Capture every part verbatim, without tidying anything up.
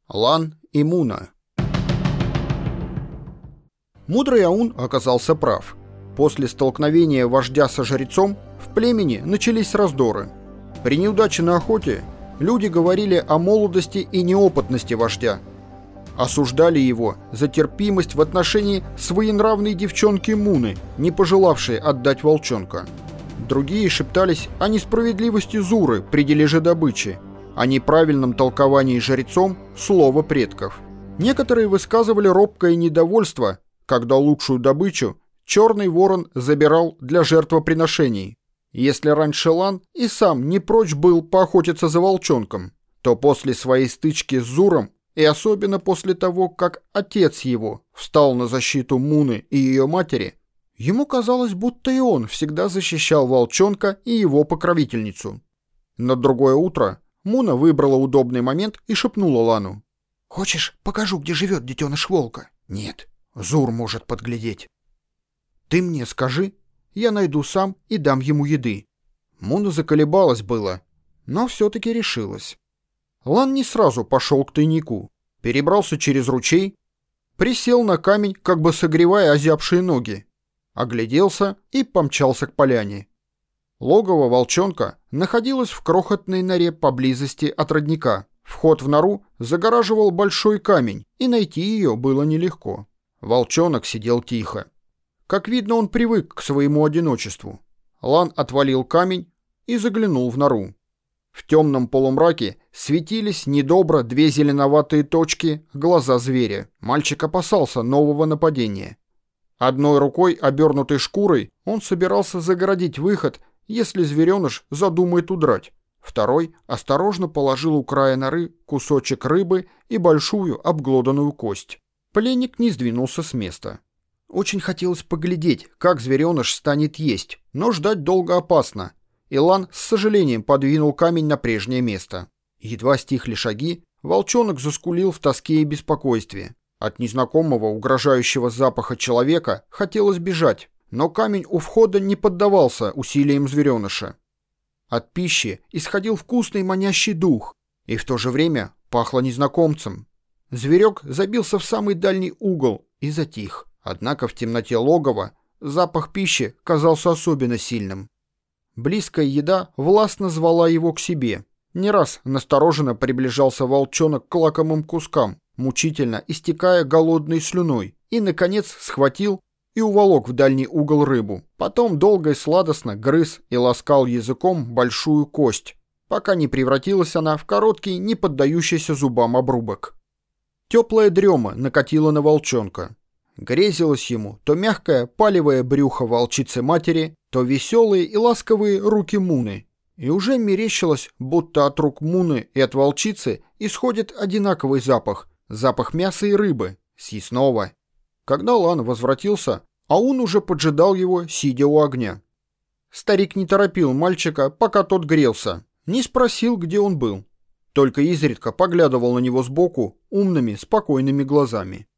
Лан и Муна. Мудрый Аун оказался прав. После столкновения вождя со жрецом в племени начались раздоры. При неудаче на охоте люди говорили о молодости и неопытности вождя. Осуждали его за терпимость в отношении своенравной девчонки Муны, не пожелавшей отдать волчонка. Другие шептались о несправедливости Зуры при дележе добычи, о неправильном толковании жрецом слова предков. Некоторые высказывали робкое недовольство, когда лучшую добычу черный ворон забирал для жертвоприношений. Если раньше Лан и сам не прочь был поохотиться за волчонком, то после своей стычки с Зуром, и особенно после того, как отец его встал на защиту Муны и ее матери, ему казалось, будто и он всегда защищал волчонка и его покровительницу. На другое утро Муна выбрала удобный момент и шепнула Лану: «Хочешь, покажу, где живет детеныш волка?» «Нет, Зур может подглядеть». «Ты мне скажи, я найду сам и дам ему еды». Муна заколебалась было, но все-таки решилась. Лан не сразу пошел к тайнику, перебрался через ручей, присел на камень, как бы согревая озябшие ноги, огляделся и помчался к поляне. Логово волчонка находилось в крохотной норе поблизости от родника. Вход в нору загораживал большой камень, и найти ее было нелегко. Волчонок сидел тихо. Как видно, он привык к своему одиночеству. Лан отвалил камень и заглянул в нору. В темном полумраке светились недобро две зеленоватые точки глаза зверя. Мальчик опасался нового нападения. Одной рукой, обернутой шкурой, он собирался загородить выход, если звереныш задумает удрать. Второй осторожно положил у края норы кусочек рыбы и большую обглоданную кость. Пленник не сдвинулся с места. Очень хотелось поглядеть, как звереныш станет есть, но ждать долго опасно. И Лан с сожалением подвинул камень на прежнее место. Едва стихли шаги, волчонок заскулил в тоске и беспокойстве. От незнакомого угрожающего запаха человека хотелось бежать, но камень у входа не поддавался усилиям звереныша. От пищи исходил вкусный манящий дух, и в то же время пахло незнакомцем. Зверек забился в самый дальний угол и затих. Однако в темноте логова запах пищи казался особенно сильным. Близкая еда властно звала его к себе. Не раз настороженно приближался волчонок к лакомым кускам, мучительно истекая голодной слюной, и, наконец, схватил и уволок в дальний угол рыбу. Потом долго и сладостно грыз и ласкал языком большую кость, пока не превратилась она в короткий, не поддающийся зубам обрубок. Теплая дрема накатила на волчонка. Грезилось ему то мягкое палевое брюхо волчицы-матери, то веселые и ласковые руки Муны. И уже мерещилось, будто от рук Муны и от волчицы исходит одинаковый запах, запах мяса и рыбы, съестного. Когда Лан возвратился, Аун уже поджидал его, сидя у огня. Старик не торопил мальчика, пока тот грелся, не спросил, где он был. Только изредка поглядывал на него сбоку умными, спокойными глазами.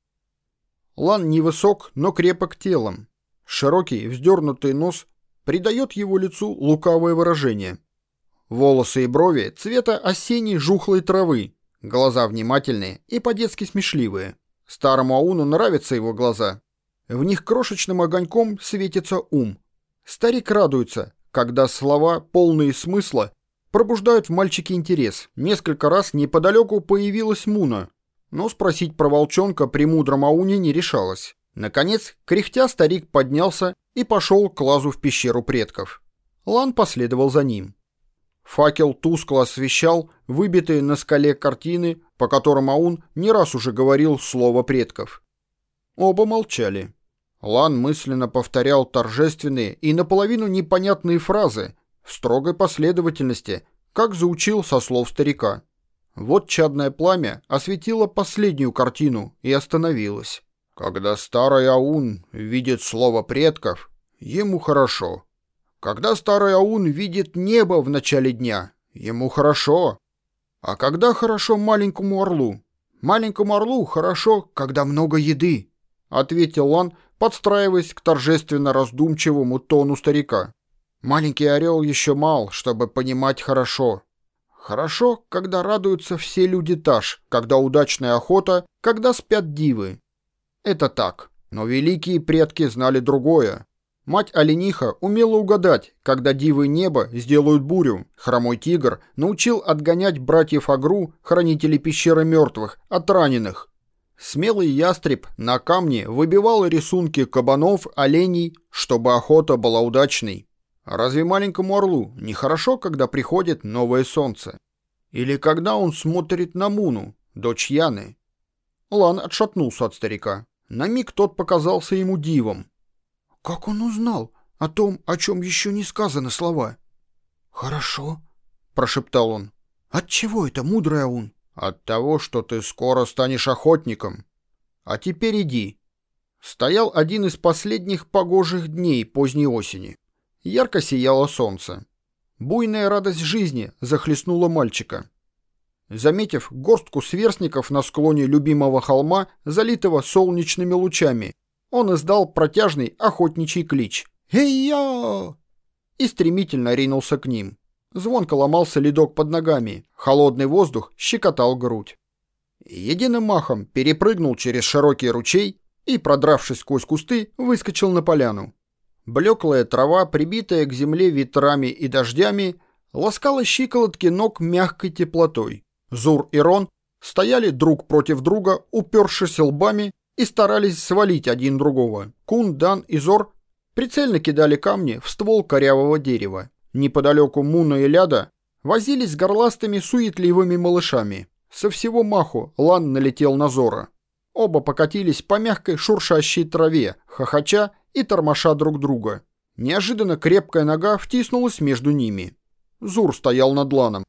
Лан невысок, но крепок телом. Широкий, вздернутый нос придает его лицу лукавое выражение. Волосы и брови цвета осенней жухлой травы, глаза внимательные и по-детски смешливые. Старому Ауну нравятся его глаза. В них крошечным огоньком светится ум. Старик радуется, когда слова, полные смысла, пробуждают в мальчике интерес. Несколько раз неподалеку появилась Муна, но спросить про волчонка при мудром Ауне не решалась. Наконец, кряхтя, старик поднялся и пошел к лазу в пещеру предков. Лан последовал за ним. Факел тускло освещал выбитые на скале картины, по которым Аун не раз уже говорил слово предков. Оба молчали. Лан мысленно повторял торжественные и наполовину непонятные фразы в строгой последовательности, как заучил со слов старика. Вот чадное пламя осветило последнюю картину и остановилось. Когда старый Аун видит слово предков, ему хорошо. Когда старый Аун видит небо в начале дня, ему хорошо. А когда хорошо маленькому орлу? Маленькому орлу хорошо, когда много еды, ответил Лан, подстраиваясь к торжественно раздумчивому тону старика. Маленький орел еще мал, чтобы понимать хорошо. Хорошо, когда радуются все люди Таш, когда удачная охота, когда спят дивы. Это так, но великие предки знали другое. Мать-олениха умела угадать, когда дивы неба сделают бурю. Хромой тигр научил отгонять братьев Агру, хранителей пещеры мертвых, от раненых. Смелый ястреб на камне выбивал рисунки кабанов, оленей, чтобы охота была удачной. Разве маленькому орлу нехорошо, когда приходит новое солнце? Или когда он смотрит на Муну, дочь Яны? Лан отшатнулся от старика. На миг тот показался ему дивом. «Как он узнал о том, о чем еще не сказаны слова?» «Хорошо», — прошептал он. «Отчего это, мудрый Аун?» «От того, что ты скоро станешь охотником. А теперь иди». Стоял один из последних погожих дней поздней осени. Ярко сияло солнце. Буйная радость жизни захлестнула мальчика. Заметив горстку сверстников на склоне любимого холма, залитого солнечными лучами, он издал протяжный охотничий клич «Эй-я!» и стремительно ринулся к ним. Звонко ломался ледок под ногами, холодный воздух щекотал грудь. Единым махом перепрыгнул через широкий ручей и, продравшись сквозь кусты, выскочил на поляну. Блеклая трава, прибитая к земле ветрами и дождями, ласкала щиколотки ног мягкой теплотой. Зур и Рон стояли друг против друга, упершись лбами, и старались свалить один другого. Кун, Дан и Зор прицельно кидали камни в ствол корявого дерева. Неподалеку Муна и Ляда возились с горластыми суетливыми малышами. Со всего маху Лан налетел на Зора. Оба покатились по мягкой шуршащей траве, хохоча и тормоша друг друга. Неожиданно крепкая нога втиснулась между ними. Зур стоял над Ланом.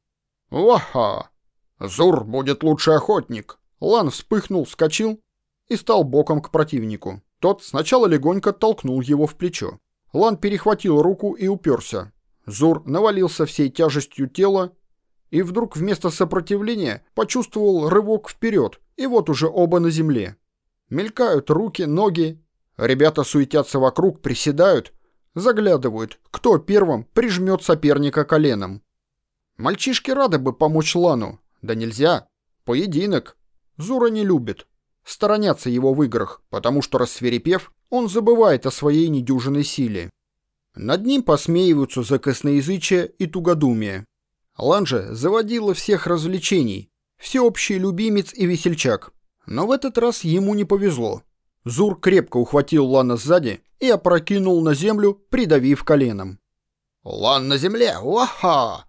«Ваха! Зур будет лучший охотник!» Лан вспыхнул, вскочил и стал боком к противнику. Тот сначала легонько толкнул его в плечо. Лан перехватил руку и уперся. Зур навалился всей тяжестью тела и вдруг вместо сопротивления почувствовал рывок вперед, и вот уже оба на земле. Мелькают руки, ноги. Ребята суетятся вокруг, приседают, заглядывают, кто первым прижмет соперника коленом. Мальчишки рады бы помочь Лану. Да нельзя. Поединок. Зура не любит. Сторонятся его в играх, потому что, рассвирепев, он забывает о своей недюжинной силе. Над ним посмеиваются за косноязычие и тугодумие. Лан же заводила всех развлечений, всеобщий любимец и весельчак. Но в этот раз ему не повезло. Зур крепко ухватил Лана сзади и опрокинул на землю, придавив коленом. «Лан на земле! Уаха!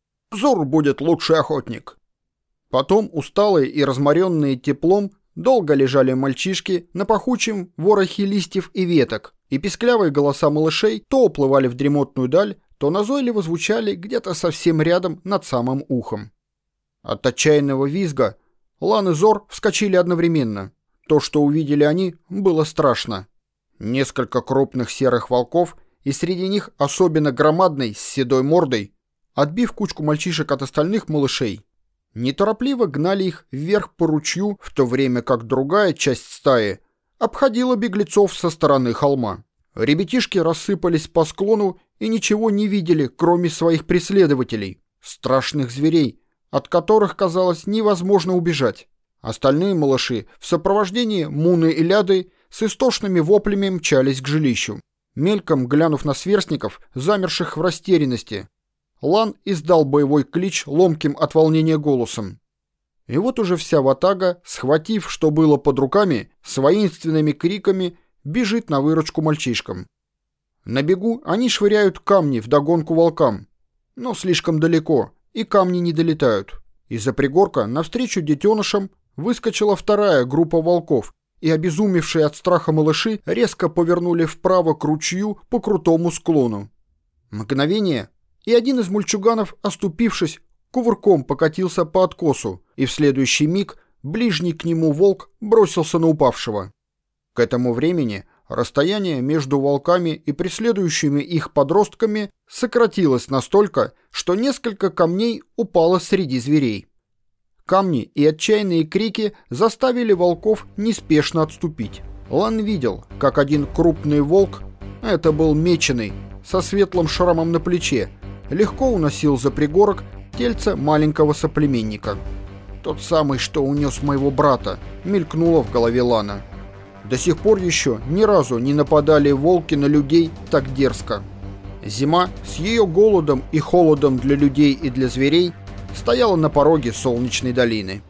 Зур будет лучший охотник!» Потом, усталые и разморенные теплом, долго лежали мальчишки на пахучем ворохе листьев и веток, и писклявые голоса малышей то уплывали в дремотную даль, то назойливо звучали где-то совсем рядом над самым ухом. От отчаянного визга Лан и Зор вскочили одновременно. То, что увидели они, было страшно. Несколько крупных серых волков, и среди них особенно громадный с седой мордой, отбив кучку мальчишек от остальных малышей, неторопливо гнали их вверх по ручью, в то время как другая часть стаи обходила беглецов со стороны холма. Ребятишки рассыпались по склону и ничего не видели, кроме своих преследователей, страшных зверей, от которых, казалось, невозможно убежать. Остальные малыши в сопровождении Муны и Ляды с истошными воплями мчались к жилищу. Мельком глянув на сверстников, замерших в растерянности, Лан издал боевой клич ломким от волнения голосом. И вот уже вся ватага, схватив, что было под руками, с воинственными криками бежит на выручку мальчишкам. На бегу они швыряют камни вдогонку волкам, но слишком далеко, и камни не долетают. Из-за пригорка навстречу детенышам выскочила вторая группа волков, и обезумевшие от страха малыши резко повернули вправо к ручью по крутому склону. Мгновение, и один из мальчуганов, оступившись, кувырком покатился по откосу, и в следующий миг ближний к нему волк бросился на упавшего. К этому времени расстояние между волками и преследующими их подростками сократилось настолько, что несколько камней упало среди зверей. Камни и отчаянные крики заставили волков неспешно отступить. Лан видел, как один крупный волк, это был меченый, со светлым шрамом на плече, легко уносил за пригорок тельце маленького соплеменника. «Тот самый, что унес моего брата», — мелькнуло в голове Лана. До сих пор еще ни разу не нападали волки на людей так дерзко. Зима с ее голодом и холодом для людей и для зверей стояла на пороге Солнечной долины.